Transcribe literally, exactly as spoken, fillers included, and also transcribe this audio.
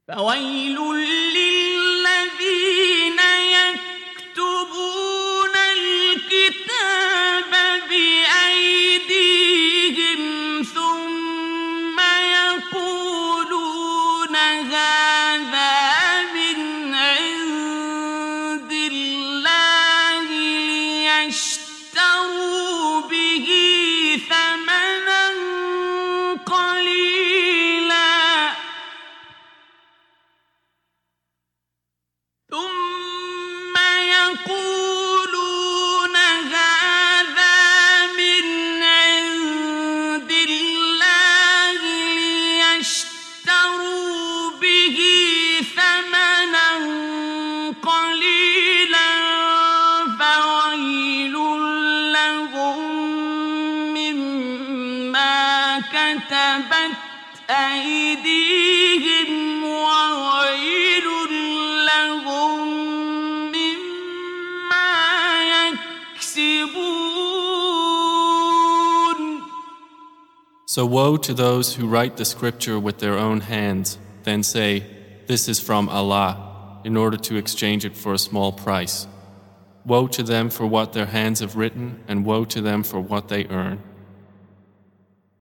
فويل للذين يكتبون الكتاب بأيديهم ثم يقولون هذا من عند الله ليشتروا به ثمنا قليلا ثم يقولون هذا من عند الله ليشتروا به ثمنا قليلا فويل لهم مما كتبت أيديهم وويل لهم مما يكسبون. So woe to those who write the scripture with their own hands, then say, "This is from Allah," in order to exchange it for a small price. Woe to them for what their hands have written, and woe to them for what they earn.